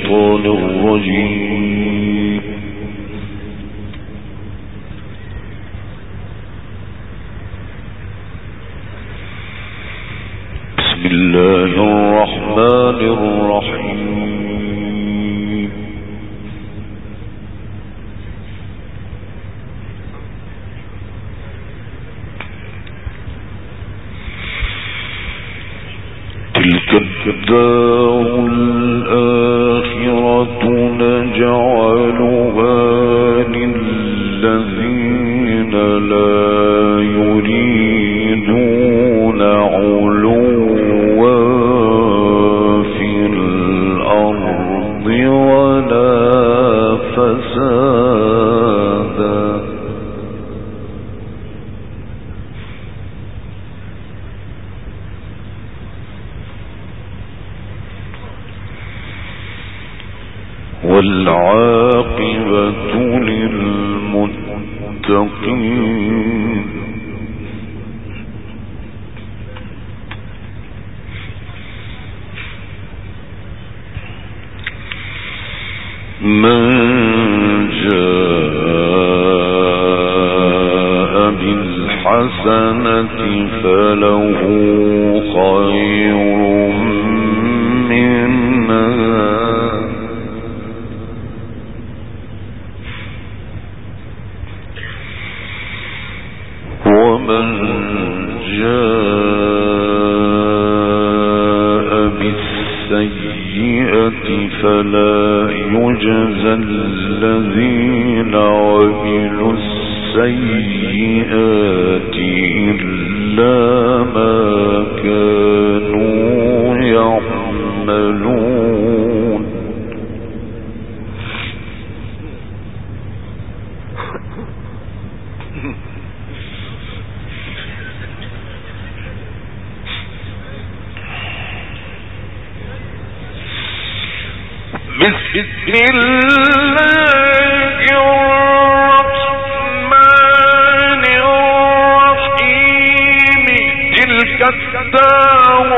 الشيطان الرجيم. بسم الله الرحمن الرحيم. تلك الدار الآخرة نجعلها للذين لا يريدون علوا في الأرض ولا فسادا. والعاقبة للمتقين. من جاء بالحسنة فله خير منها ومن جاء بالسيئة فلا يجزى الذين عملوا السيئات إلا ما كانوا يعملون. بسم الله الرحمن الرحيم. تلك الدار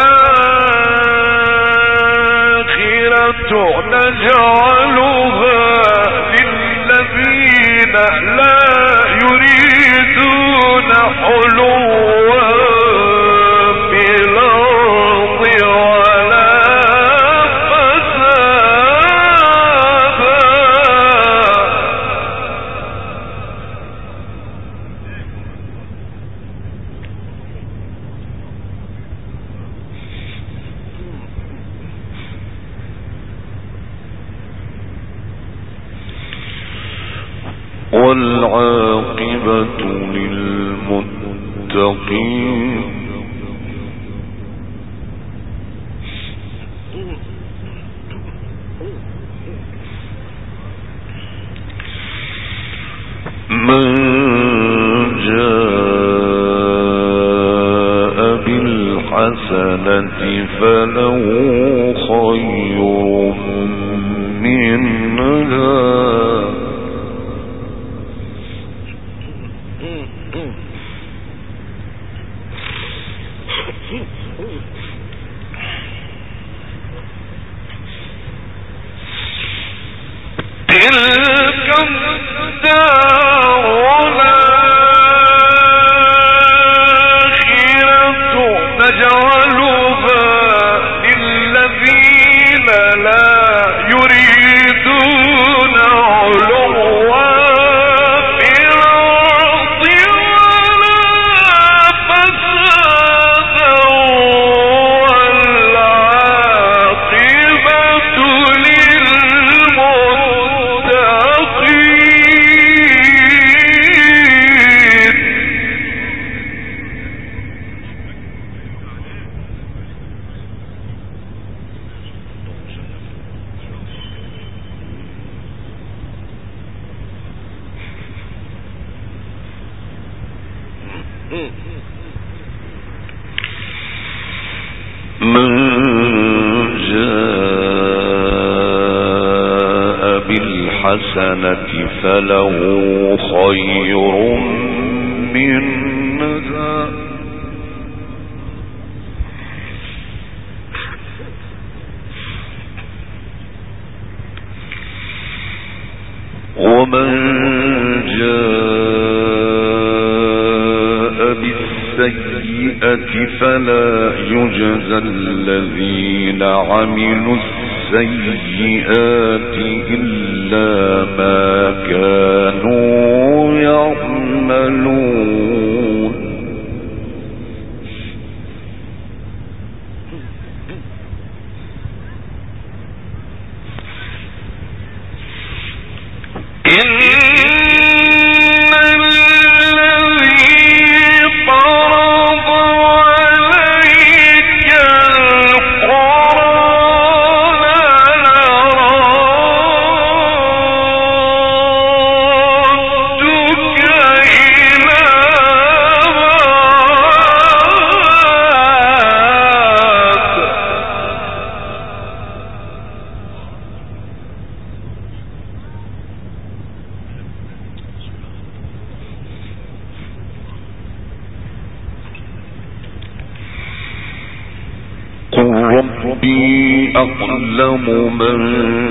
الآخرة نجعلها للذين لا يريدون علوا في الأرض ولا والعاقبة للمتقين. من جاء بالحسنة فله خير منها تلك الدار الآخرة نجعلها للذين لا يريدون علوا في الأرض ولا فسادا والعاقبة من جاء بالحسنة فله خير منها ومن جاء بالسيئة فلا يجزى الذين عملوا السيئات إلا ما كانوا يعملون. ربي أعلم من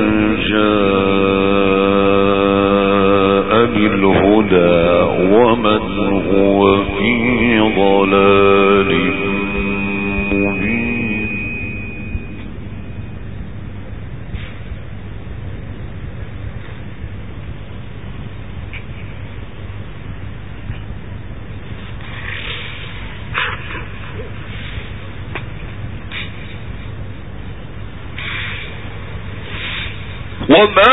جاء بالهدى ومن هو في ضلال مبين. وما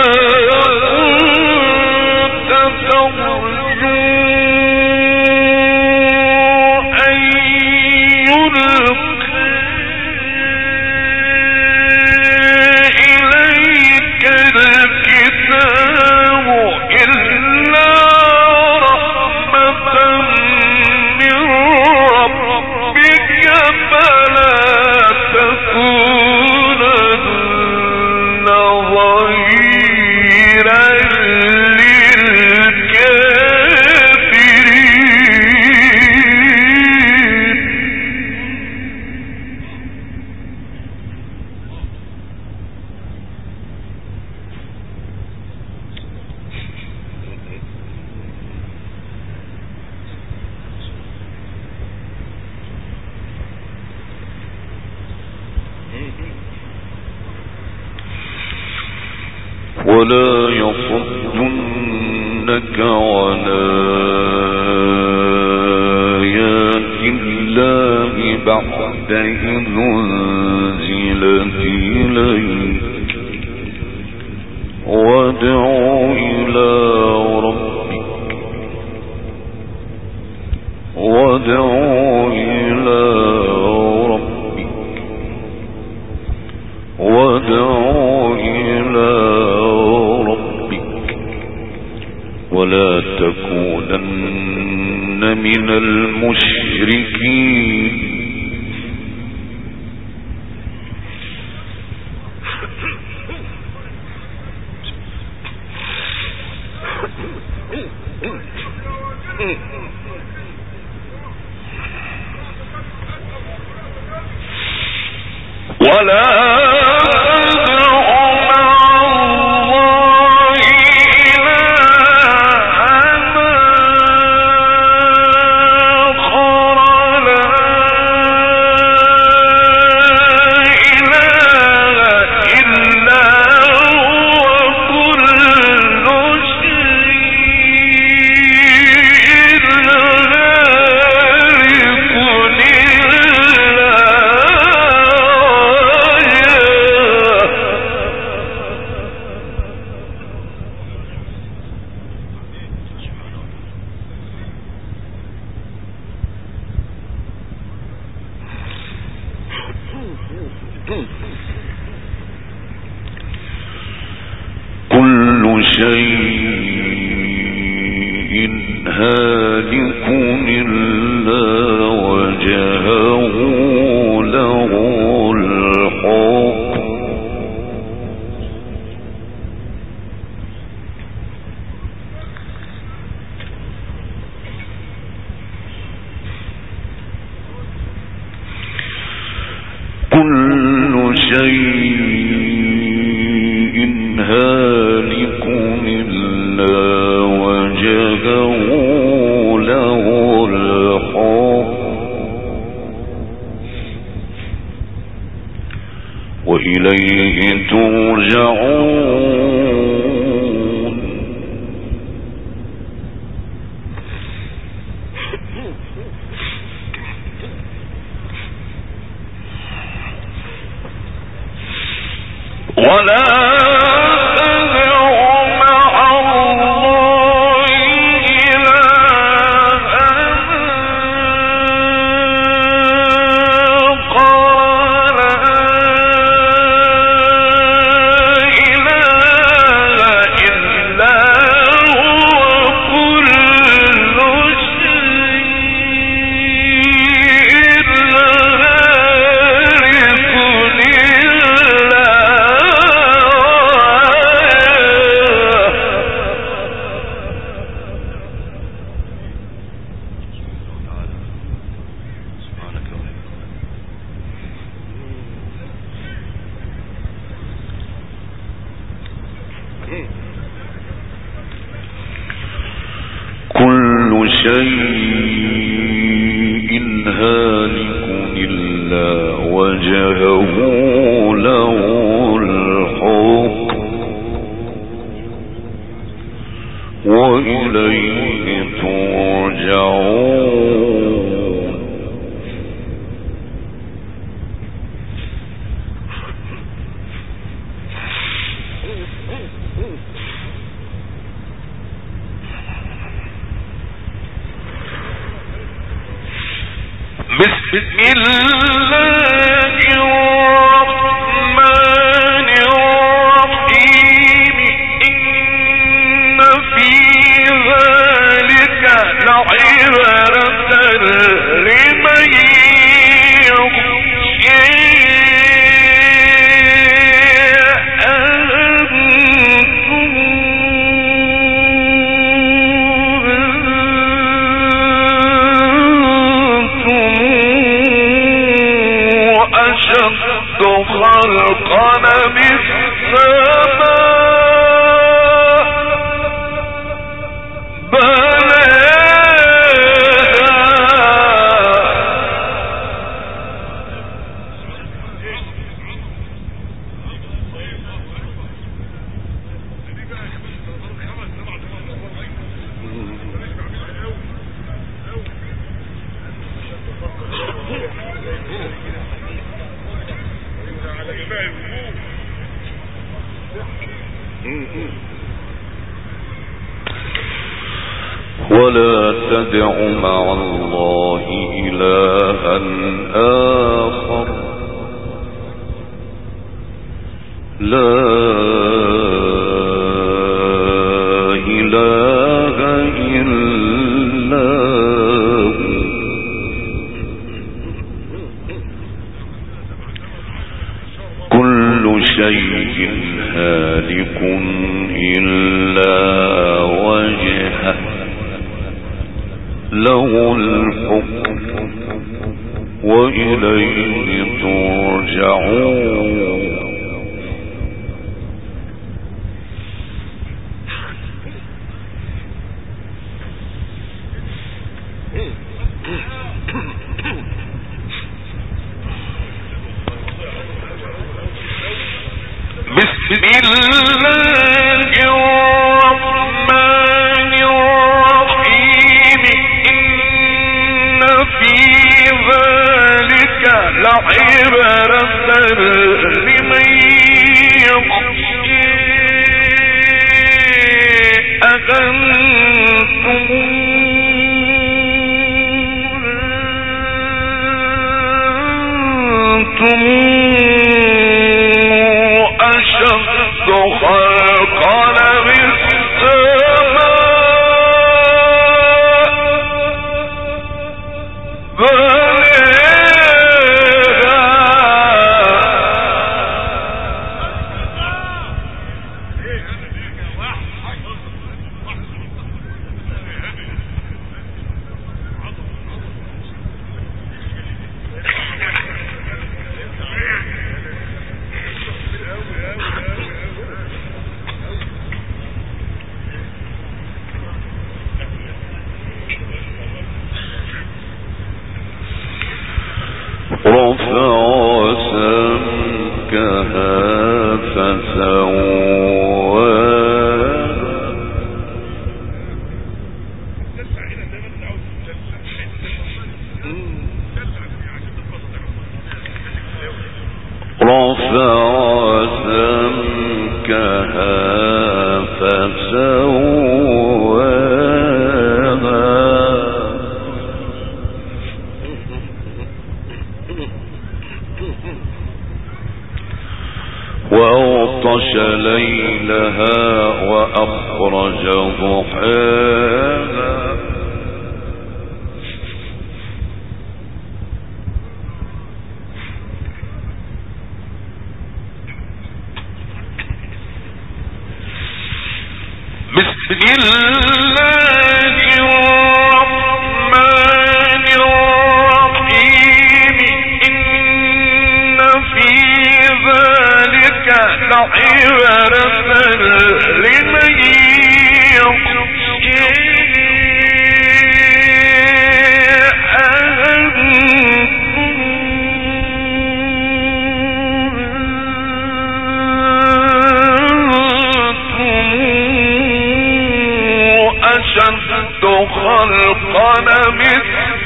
كنت ترجو أن يلقى إليك الكتاب إلا رحمة من ربك فلا تكونن ظهيرا للكافرين. ولا يصدنك عن آيات الله بعد إذ أنزلت إليك وادع إلى ربك ولا تكونن من المشركين. ولا كل شيء هالك إلا وجهه له الحكم. كل شيء هالك إلا وجهه له الحكم وإليه ترجعون ولا كل شيء هالك إلا وجهه له الحكم وإليه ترجعون بسم الله الرحمن الرحيم إن في ذلك لعبرة لمن يخشى خلقنا بالسماء ولا تدع مع الله إلها آخر لا إله إلا هو كل شيء هالك إلا وجهه له الحكم وإليه ترجعون بسم الله الرحمن الرحيم إن في ذلك لعبرة لمن يخشى أأنتم أشد خلقنا بالسماء ضحاها بسم الله الرحمن الرحيم إن في ذلك لعبرة لمن يخشى أشد خلقا من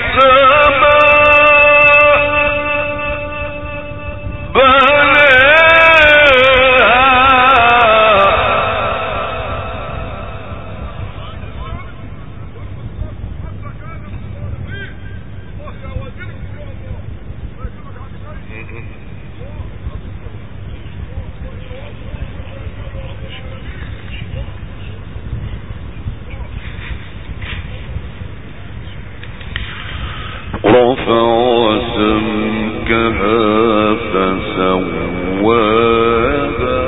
السماء بناها رفع سمكها فسواها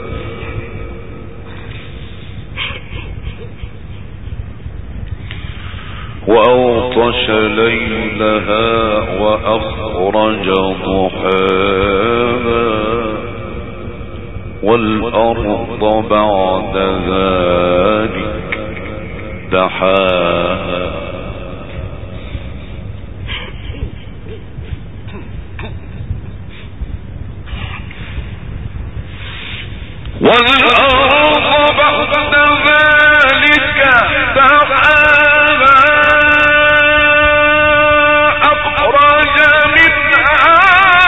وأغطش ليلها وأخرج ضحاها والأرض بعد ذلك دحاها والأرض بعد ذلك دحاها أخرج منها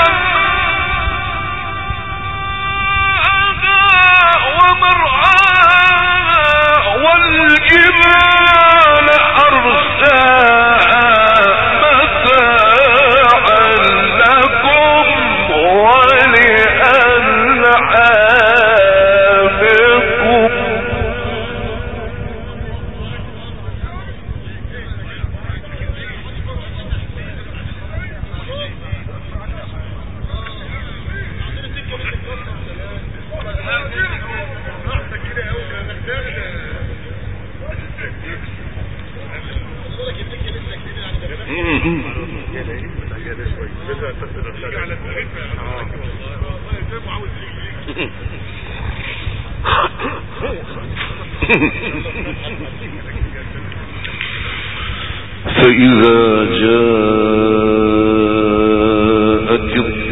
ومرعاها والجبال أرساها متاعا لكم ولأنعامكم فإذا جاءت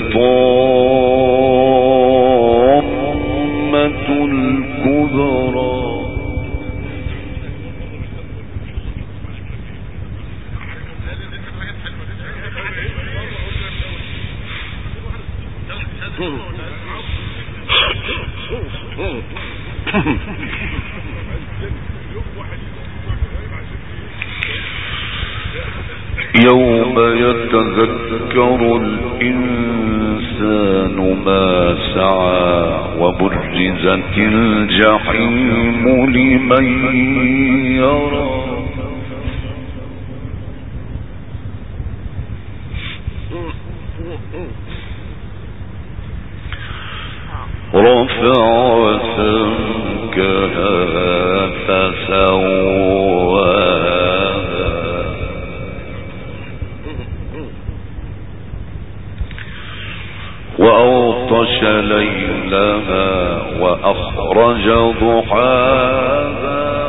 الطامة الكبرى يوم يتذكر الإنسان ما سعى وبرزت الجحيم لمن يرى رفع سمكها فسواها وأغطش ليلها وأخرج ضحاها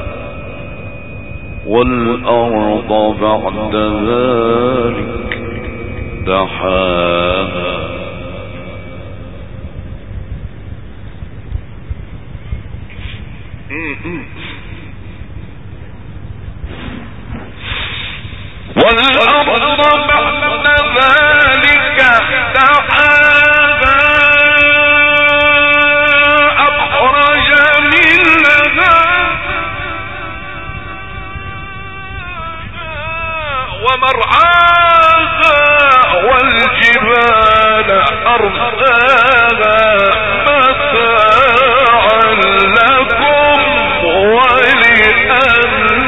والأرض بعد ذلك دحاها والأرض بعد ذلك دحاها أخرج منها ومرعاها والجبال أرساها متاعا لكم ولأنعامكم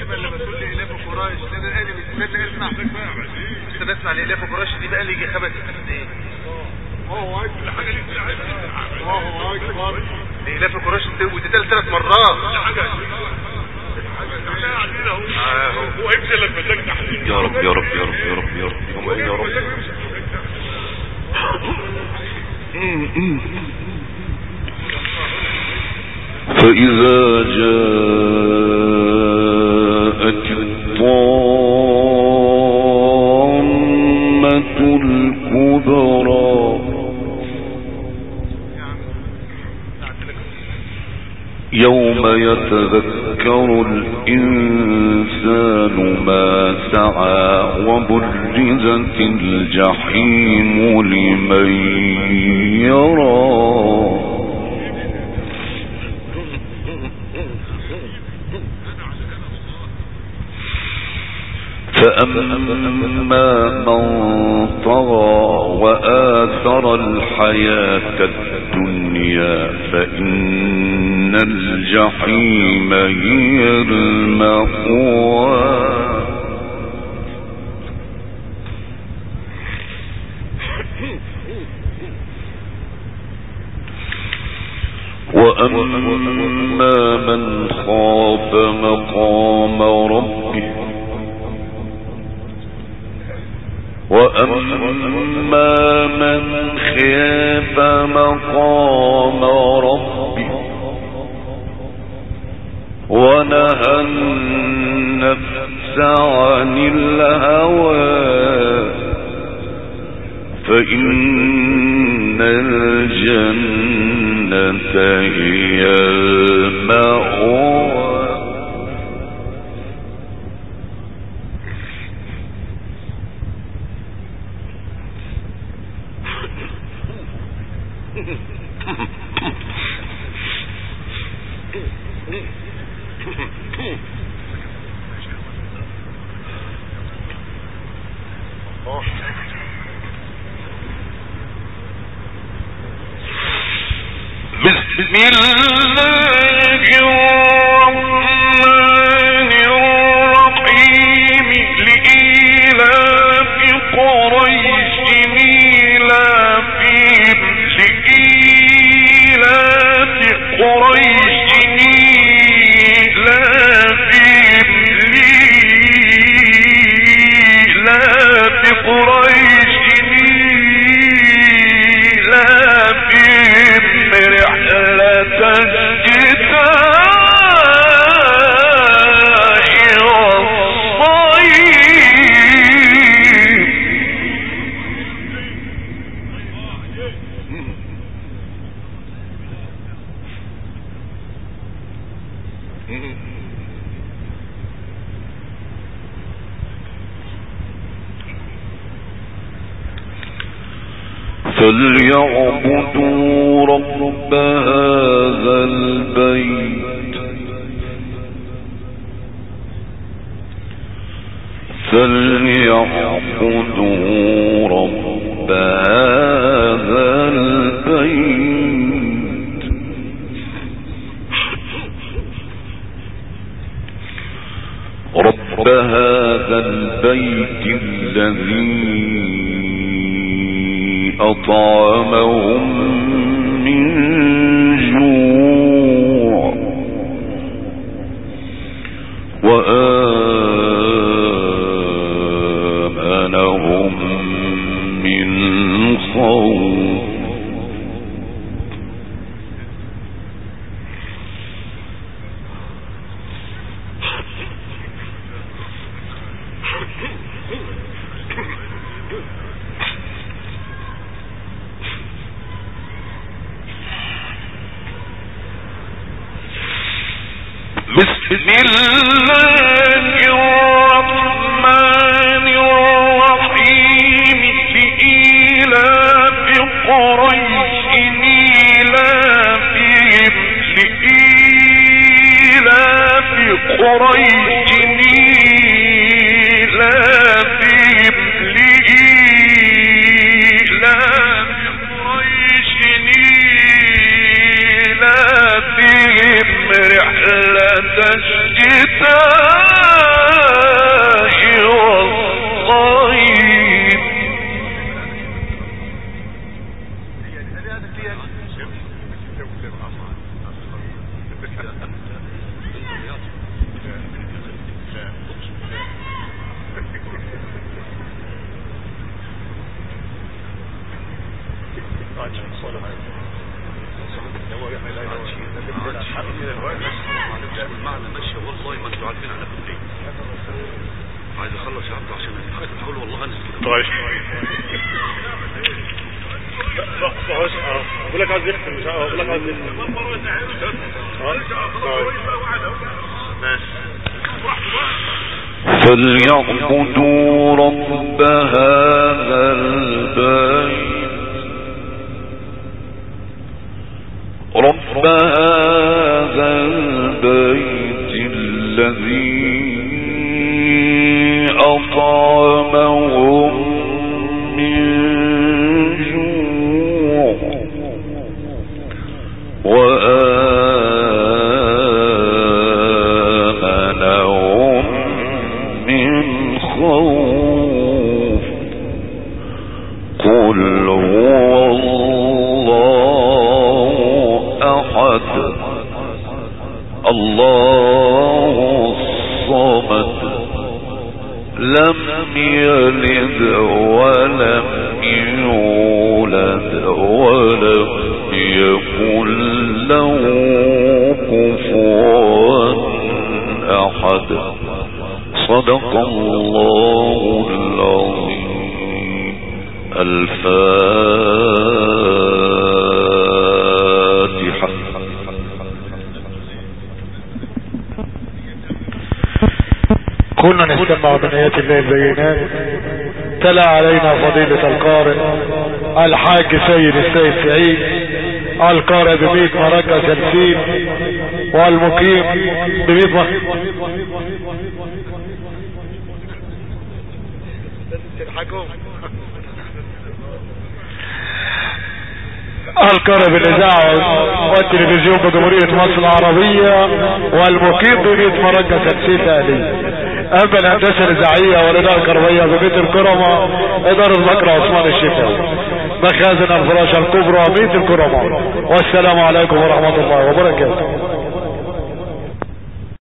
لما تقول لي إلاف قريش أنا قالي بتستنى اسمع استنى اسمع لإلاف قريش دي بقى لي يجي 5 سنين. الله أكبر الحاجة دي الله أكبر لإلاف قريش وتتقال 3 مرات. هو يمشي لك مزاج تحليل. يا رب يا رب يا رب يا رب يا رب يا رب. فإذا جاءت الطامة الكبرى يوم يتذكر الإنسان ما سعى وبرزت الجحيم لمن يرى فأما من طغى وآثر الحياة الدنيا فإن الجحيم هي المأوى وأما من خاف مقام ربه وأما من خاف مقام ربه ونهى النفس عن الهوى فإن الجنة هي المأوى بسم الله الرحمن الرحيم لإيلاف قريش إيلافهم لإيلاف قريش إيلافهم لإيلاف قريش إيلافهم رحلة الشتاء والصيف فليعبدوا رب هذا البيت فليعبدوا رب هذا البيت رب هذا البيت الذي أطعمهم من جوع وآمنهم من خوف بسم الله الرحمن الرحيم لإيلاف قريش إيلافهم لإيلاف قريش إيلافهم لإيلاف قريش إيلافهم رحلة الشتاء عايز اخلص يا عبد عشان اقول والله انزل. طيب بقول لك عايز يختم مش بقول لك عايز يختم. فليعبدوا رب هذا البيت الذي أطعمهم من جوع وآمنهم من خوف. قل هو الله أحد الله الصمد لم يلد ولم يولد ولم يكن له كفوا أحد. صدق الله العظيم. الفاتحة. كنا نستمع من آيات الله البينات. تلا علينا فضيلة القارئ الحاج سيد السيد سعيد القارئ ب100 مركز تمثيل والمقيم ب100 القارئ بالاذاعه والتلفزيون بجمهورية مصر العربية والمقيم ب100 مركز تمثيل تأليف. اما الهندسة الاذاعية والادارة الكهربائية ببيت الكرمة ادارة بكر عثمان الشفاوي مخازن الفراشة الكبرى بيت الكرمة. والسلام عليكم ورحمة الله وبركاته.